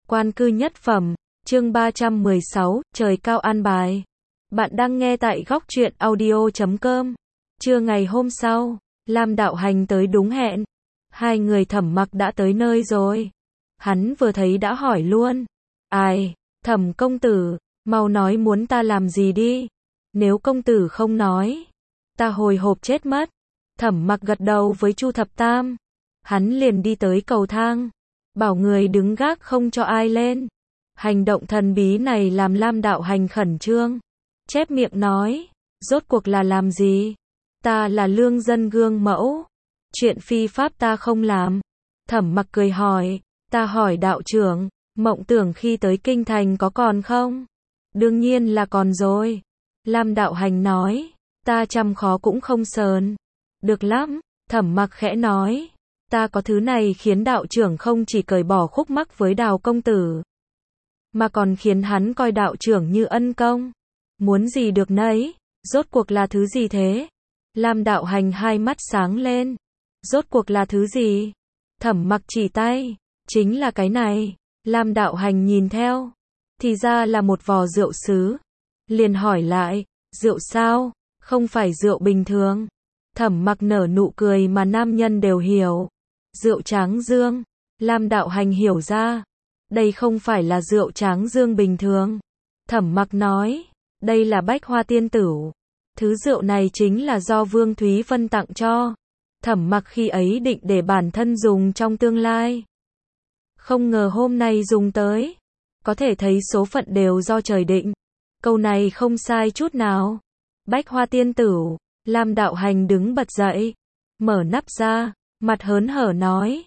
Quan cư nhất phẩm, chương 316, trời cao an bài. Bạn đang nghe tại góc truyện audio.com. Trưa ngày hôm sau, Lam Đạo Hành tới đúng hẹn. Hai người Thẩm Mặc đã tới nơi rồi. Hắn vừa thấy đã hỏi luôn. Ai, Thẩm công tử, mau nói muốn ta làm gì đi. Nếu công tử không nói, ta hồi hộp chết mất. Thẩm Mặc gật đầu với Chu Thập Tam. Hắn liền đi tới cầu thang, bảo người đứng gác không cho ai lên. Hành động thần bí này làm Lam Đạo Hành khẩn trương. Chép miệng nói, rốt cuộc là làm gì? Ta là lương dân gương mẫu. Chuyện phi pháp ta không làm. Thẩm Mặc cười hỏi, ta hỏi đạo trưởng, mộng tưởng khi tới kinh thành có còn không? Đương nhiên là còn rồi. Lam Đạo Hành nói, ta trăm khó cũng không sờn. Được lắm, Thẩm Mặc khẽ nói, ta có thứ này khiến đạo trưởng không chỉ cởi bỏ khúc mắc với Đào công tử, mà còn khiến hắn coi đạo trưởng như ân công. Muốn gì được nấy, rốt cuộc là thứ gì thế? Lam Đạo Hành hai mắt sáng lên. Rốt cuộc là thứ gì? Thẩm Mặc chỉ tay, chính là cái này. Lam Đạo Hành nhìn theo, thì ra là một vò rượu sứ. Liền hỏi lại, rượu sao? Không phải rượu bình thường. Thẩm Mặc nở nụ cười mà nam nhân đều hiểu. Rượu Tráng Dương. Lam Đạo Hành hiểu ra, đây không phải là rượu Tráng Dương bình thường. Thẩm Mặc nói, đây là Bách Hoa Tiên Tửu. Thứ rượu này chính là do Vương Thúy Vân tặng cho. Thẩm Mặc khi ấy định để bản thân dùng trong tương lai. Không ngờ hôm nay dùng tới. Có thể thấy số phận đều do trời định. Câu này không sai chút nào. Bách Hoa Tiên Tửu. Lam Đạo Hành đứng bật dậy, mở nắp ra, mặt hớn hở nói,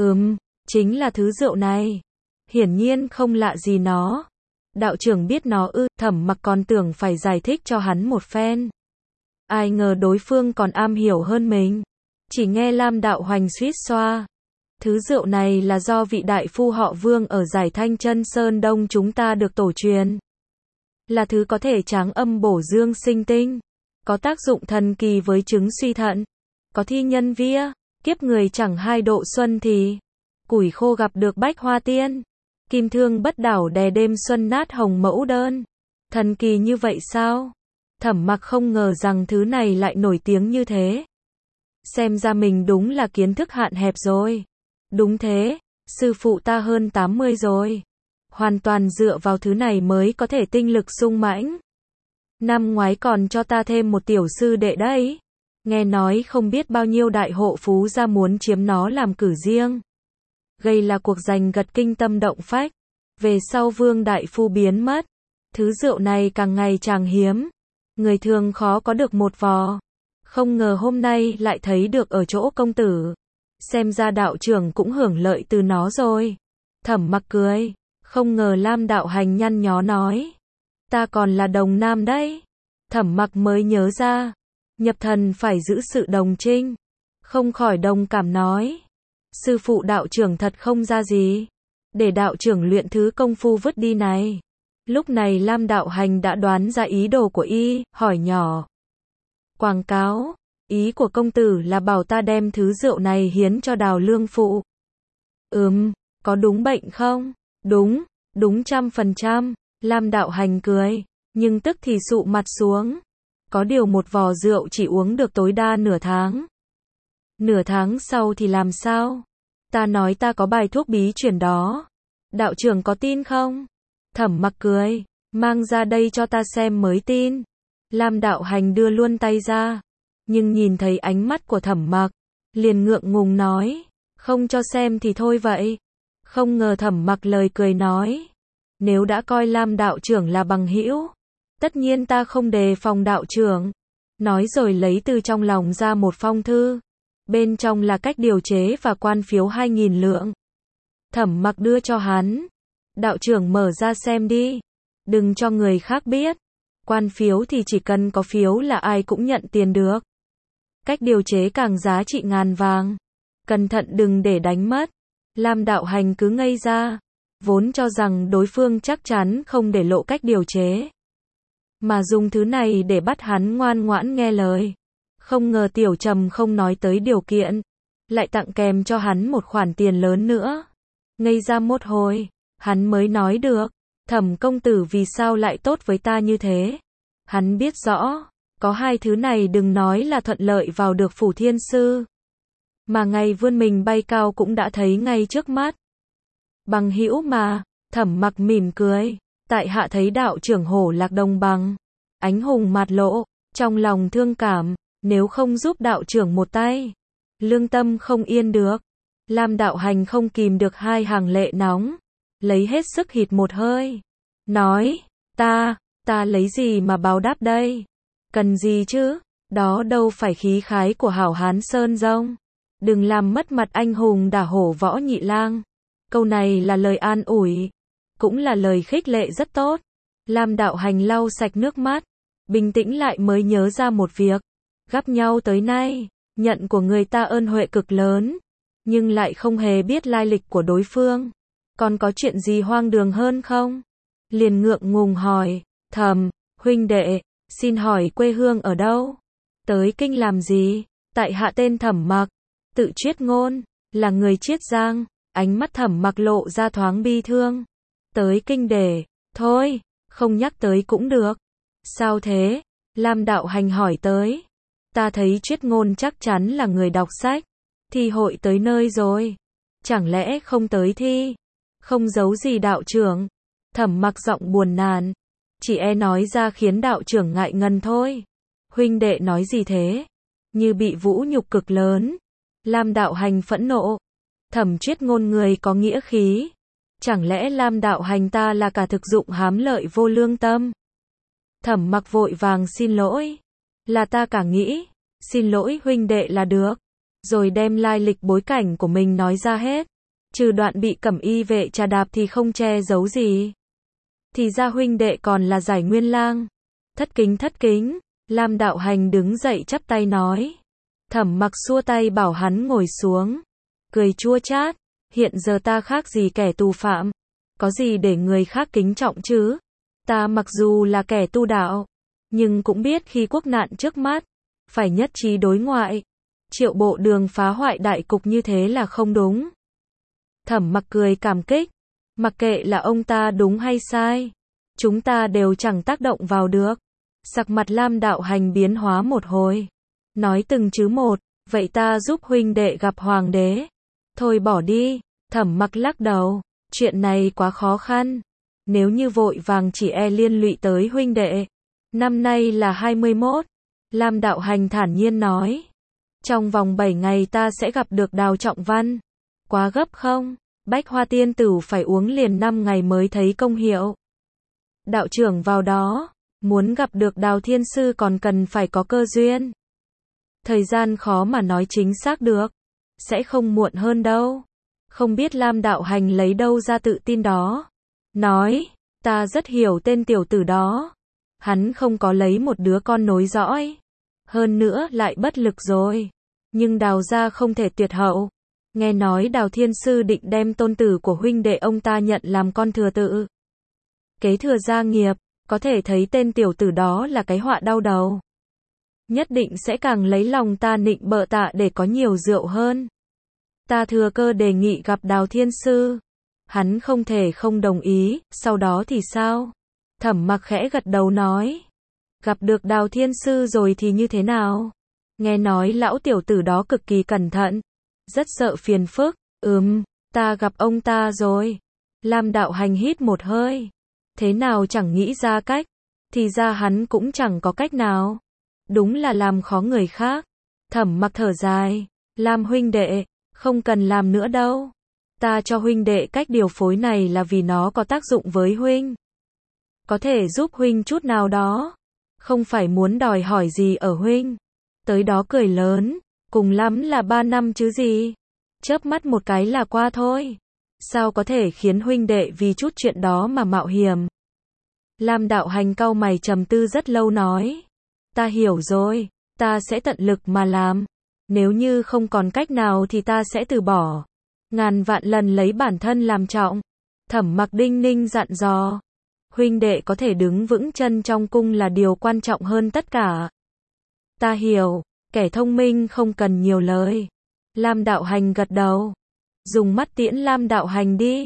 chính là thứ rượu này. Hiển nhiên không lạ gì nó. Đạo trưởng biết nó ư? Thẩm Mặc còn tưởng phải giải thích cho hắn một phen. Ai ngờ đối phương còn am hiểu hơn mình. Chỉ nghe Lam Đạo Hành suýt xoa. Thứ rượu này là do vị đại phu họ Vương ở Giải Thanh Chân Sơn Đông chúng ta được tổ truyền. Là thứ có thể tráng âm bổ dương sinh tinh. Có tác dụng thần kỳ với chứng suy thận. Có thi nhân vía, kiếp người chẳng hai độ xuân thì củi khô gặp được Bách Hoa Tiên. Kim thương bất đảo đè đêm xuân nát hồng mẫu đơn. Thần kỳ như vậy sao? Thẩm Mặc không ngờ rằng thứ này lại nổi tiếng như thế. Xem ra mình đúng là kiến thức hạn hẹp rồi. Đúng thế, sư phụ ta hơn 80 rồi. Hoàn toàn dựa vào thứ này mới có thể tinh lực sung mãnh. Năm ngoái còn cho ta thêm một tiểu sư đệ đấy. Nghe nói không biết bao nhiêu đại hộ phú gia muốn chiếm nó làm cử riêng. Gây là cuộc giành gật kinh tâm động phách. Về sau Vương đại phu biến mất. Thứ rượu này càng ngày càng hiếm. Người thường khó có được một vò. Không ngờ hôm nay lại thấy được ở chỗ công tử. Xem ra đạo trưởng cũng hưởng lợi từ nó rồi. Thẩm Mặc cười. Không ngờ Lam Đạo Hành nhăn nhó nói, ta còn là đồng nam đấy. Thẩm Mặc mới nhớ ra, nhập thần phải giữ sự đồng trinh. Không khỏi đồng cảm nói, sư phụ đạo trưởng thật không ra gì. Để đạo trưởng luyện thứ công phu vứt đi này. Lúc này Lam Đạo Hành đã đoán ra ý đồ của y, hỏi nhỏ. Quảng cáo, ý của công tử là bảo ta đem thứ rượu này hiến cho Đào lương phụ. Có đúng bệnh không? Đúng 100%. Lam Đạo Hành cười, nhưng tức thì sụ mặt xuống. Có điều một vò rượu chỉ uống được tối đa nửa tháng. Nửa tháng sau thì làm sao? Ta nói ta có bài thuốc bí truyền đó. Đạo trưởng có tin không? Thẩm Mặc cười, mang ra đây cho ta xem mới tin. Lam Đạo Hành đưa luôn tay ra, nhưng nhìn thấy ánh mắt của Thẩm Mặc, liền ngượng ngùng nói, không cho xem thì thôi vậy. Không ngờ Thẩm Mặc lời cười nói, nếu đã coi Lam đạo trưởng là bằng hữu, tất nhiên ta không đề phòng đạo trưởng. Nói rồi lấy từ trong lòng ra một phong thư. Bên trong là cách điều chế và quan phiếu 2.000 lượng. Thẩm Mặc đưa cho hắn. Đạo trưởng mở ra xem đi. Đừng cho người khác biết. Quan phiếu thì chỉ cần có phiếu là ai cũng nhận tiền được. Cách điều chế càng giá trị ngàn vàng. Cẩn thận đừng để đánh mất. Lam Đạo Hành cứ ngây ra. Vốn cho rằng đối phương chắc chắn không để lộ cách điều chế, mà dùng thứ này để bắt hắn ngoan ngoãn nghe lời. Không ngờ Tiểu Trầm không nói tới điều kiện, lại tặng kèm cho hắn một khoản tiền lớn nữa. Ngây ra một hồi, Hắn mới nói được, Thẩm công tử vì sao lại tốt với ta như thế? Hắn biết rõ, có hai thứ này đừng nói là thuận lợi vào được phủ thiên sư. Mà ngày vươn mình bay cao cũng đã thấy ngay trước mắt. Bằng hữu mà, Thẩm Mặc mỉm cười, tại hạ thấy đạo trưởng hổ lạc đồng bằng. Ánh hùng mạt lộ, trong lòng thương cảm, nếu không giúp đạo trưởng một tay, lương tâm không yên được. Lam đạo hành không kìm được hai hàng lệ nóng, lấy hết sức hít một hơi, nói, ta lấy gì mà báo đáp đây? Cần gì chứ? Đó đâu phải khí khái của hảo hán sơn rông. Đừng làm mất mặt anh hùng đả hổ võ nhị lang. Câu này là lời an ủi, cũng là lời khích lệ rất tốt. Lam đạo hành lau sạch nước mắt, bình tĩnh lại mới nhớ ra một việc. Gặp nhau tới nay, nhận của người ta ơn huệ cực lớn, nhưng lại không hề biết lai lịch của đối phương. Còn có chuyện gì hoang đường hơn không? Liền ngượng ngùng hỏi, Thẩm huynh đệ, xin hỏi quê hương ở đâu? Tới kinh làm gì? Tại hạ tên Thẩm Mặc, tự Chiết Ngôn, là người Chiết Giang. Ánh mắt Thẩm Mặc lộ ra thoáng bi thương. Tới kinh để, thôi, không nhắc tới cũng được. Sao thế? Lam đạo hành hỏi tới. Ta thấy Chiết Ngôn chắc chắn là người đọc sách. Thi hội tới nơi rồi. Chẳng lẽ không tới thi? Không giấu gì đạo trưởng. Thẩm Mặc giọng buồn nàn. Chỉ e nói ra khiến đạo trưởng ngại ngần thôi. Huynh đệ nói gì thế? Như bị vũ nhục cực lớn. Lam đạo hành phẫn nộ. Thẩm Chiết Ngôn người có nghĩa khí. Chẳng lẽ Lam đạo hành ta là cả thực dụng hám lợi vô lương tâm? Thẩm Mặc vội vàng xin lỗi. Là ta cả nghĩ. Xin lỗi huynh đệ là được. Rồi đem lai lịch bối cảnh của mình nói ra hết. Trừ đoạn bị cẩm y vệ trà đạp thì không che giấu gì. Thì ra huynh đệ còn là Giải Nguyên Lang. Thất kính. Lam đạo hành đứng dậy chắp tay nói. Thẩm Mặc xua tay bảo hắn ngồi xuống. Cười chua chát. Hiện giờ ta khác gì kẻ tù phạm. Có gì để người khác kính trọng chứ? Ta mặc dù là kẻ tu đạo, nhưng cũng biết khi quốc nạn trước mắt, phải nhất trí đối ngoại. Triệu Bộ Đường phá hoại đại cục như thế là không đúng. Thẩm Mặc cười cảm kích. Mặc kệ là ông ta đúng hay sai, chúng ta đều chẳng tác động vào được. Sắc mặt Lam đạo hành biến hóa một hồi. Nói từng chữ một, vậy ta giúp huynh đệ gặp hoàng đế. Thôi bỏ đi. Thẩm Mặc lắc đầu. Chuyện này quá khó khăn. Nếu như vội vàng chỉ e liên lụy tới huynh đệ. Năm nay là 21. Lam đạo hành thản nhiên nói. Trong vòng 7 ngày ta sẽ gặp được Đào Trọng Văn. Quá gấp không? Bách Hoa Tiên Tử phải uống liền 5 ngày mới thấy công hiệu. Đạo trưởng vào đó, muốn gặp được Đào Thiên Sư còn cần phải có cơ duyên. Thời gian khó mà nói chính xác được. Sẽ không muộn hơn đâu. Không biết Lam đạo hành lấy đâu ra tự tin đó. Nói, ta rất hiểu tên tiểu tử đó. Hắn không có lấy một đứa con nối dõi. Hơn nữa lại bất lực rồi. Nhưng Đào gia không thể tuyệt hậu. Nghe nói Đào Thiên Sư định đem tôn tử của huynh đệ ông ta nhận làm con thừa tự. Kế thừa gia nghiệp, có thể thấy tên tiểu tử đó là cái họa đau đầu. Nhất định sẽ càng lấy lòng ta nịnh bợ tạ để có nhiều rượu hơn. Ta thừa cơ đề nghị gặp Đào Thiên Sư. Hắn không thể không đồng ý, sau đó thì sao? Thẩm Mặc khẽ gật đầu nói. Gặp được Đào Thiên Sư rồi thì như thế nào? Nghe nói lão tiểu tử đó cực kỳ cẩn thận. Rất sợ phiền phức. Ta gặp ông ta rồi. Lam đạo hành hít một hơi. Thế nào chẳng nghĩ ra cách. Thì ra hắn cũng chẳng có cách nào. Đúng là làm khó người khác. Thẩm Mặc thở dài. Lam huynh đệ, không cần làm nữa đâu. Ta cho huynh đệ cách điều phối này là vì nó có tác dụng với huynh. Có thể giúp huynh chút nào đó. Không phải muốn đòi hỏi gì ở huynh. Tới đó cười lớn. Cùng lắm là 3 năm chứ gì. Chớp mắt một cái là qua thôi. Sao có thể khiến huynh đệ vì chút chuyện đó mà mạo hiểm. Lam đạo hành cau mày trầm tư rất lâu nói. Ta hiểu rồi. Ta sẽ tận lực mà làm. Nếu như không còn cách nào thì ta sẽ từ bỏ. Ngàn vạn lần lấy bản thân làm trọng. Thẩm Mặc đinh ninh dặn dò. Huynh đệ có thể đứng vững chân trong cung là điều quan trọng hơn tất cả. Ta hiểu, kẻ thông minh không cần nhiều lời. Lam đạo hành gật đầu. Dùng mắt tiễn Lam đạo hành đi.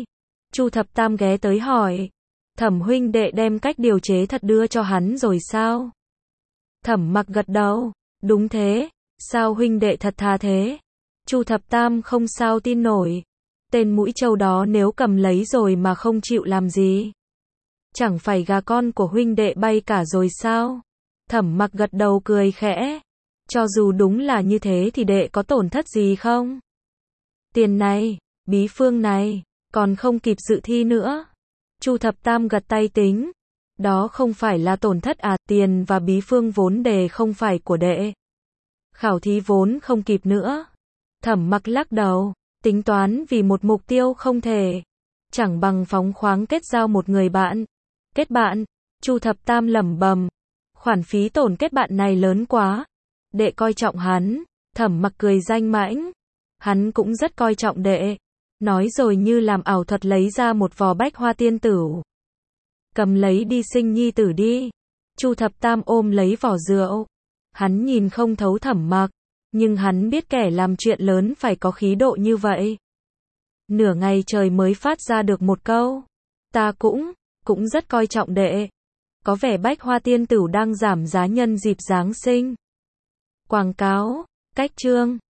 Chu Thập Tam ghé tới hỏi. Thẩm huynh đệ đem cách điều chế thật đưa cho hắn rồi sao? Thẩm Mặc gật đầu. Đúng thế, sao huynh đệ thật thà thế? Chu Thập Tam không sao tin nổi. Tên mũi trâu đó nếu cầm lấy rồi mà không chịu làm gì? Chẳng phải gà con của huynh đệ bay cả rồi sao? Thẩm Mặc gật đầu cười khẽ. Cho dù đúng là như thế thì đệ có tổn thất gì không? Tiền này, bí phương này, còn không kịp dự thi nữa. Chu Thập Tam gật tay tính. Đó không phải là tổn thất à, tiền và bí phương vốn đề không phải của đệ. Khảo thí vốn không kịp nữa. Thẩm Mặc lắc đầu, tính toán vì một mục tiêu không thể. Chẳng bằng phóng khoáng kết giao một người bạn. Kết bạn, Chu Thập Tam lẩm bẩm. Khoản phí tổn kết bạn này lớn quá. Đệ coi trọng hắn. Thẩm Mặc cười danh mãnh. Hắn cũng rất coi trọng đệ. Nói rồi như làm ảo thuật lấy ra một vò bách hoa tiên tử. Cầm lấy đi sinh nhi tử đi. Chu Thập Tam ôm lấy vỏ rượu. Hắn nhìn không thấu Thẩm Mặc, nhưng hắn biết kẻ làm chuyện lớn phải có khí độ như vậy. Nửa ngày trời mới phát ra được một câu. Ta cũng rất coi trọng đệ. Có vẻ bách hoa tiên tử đang giảm giá nhân dịp Giáng sinh. Quảng cáo, cách chương.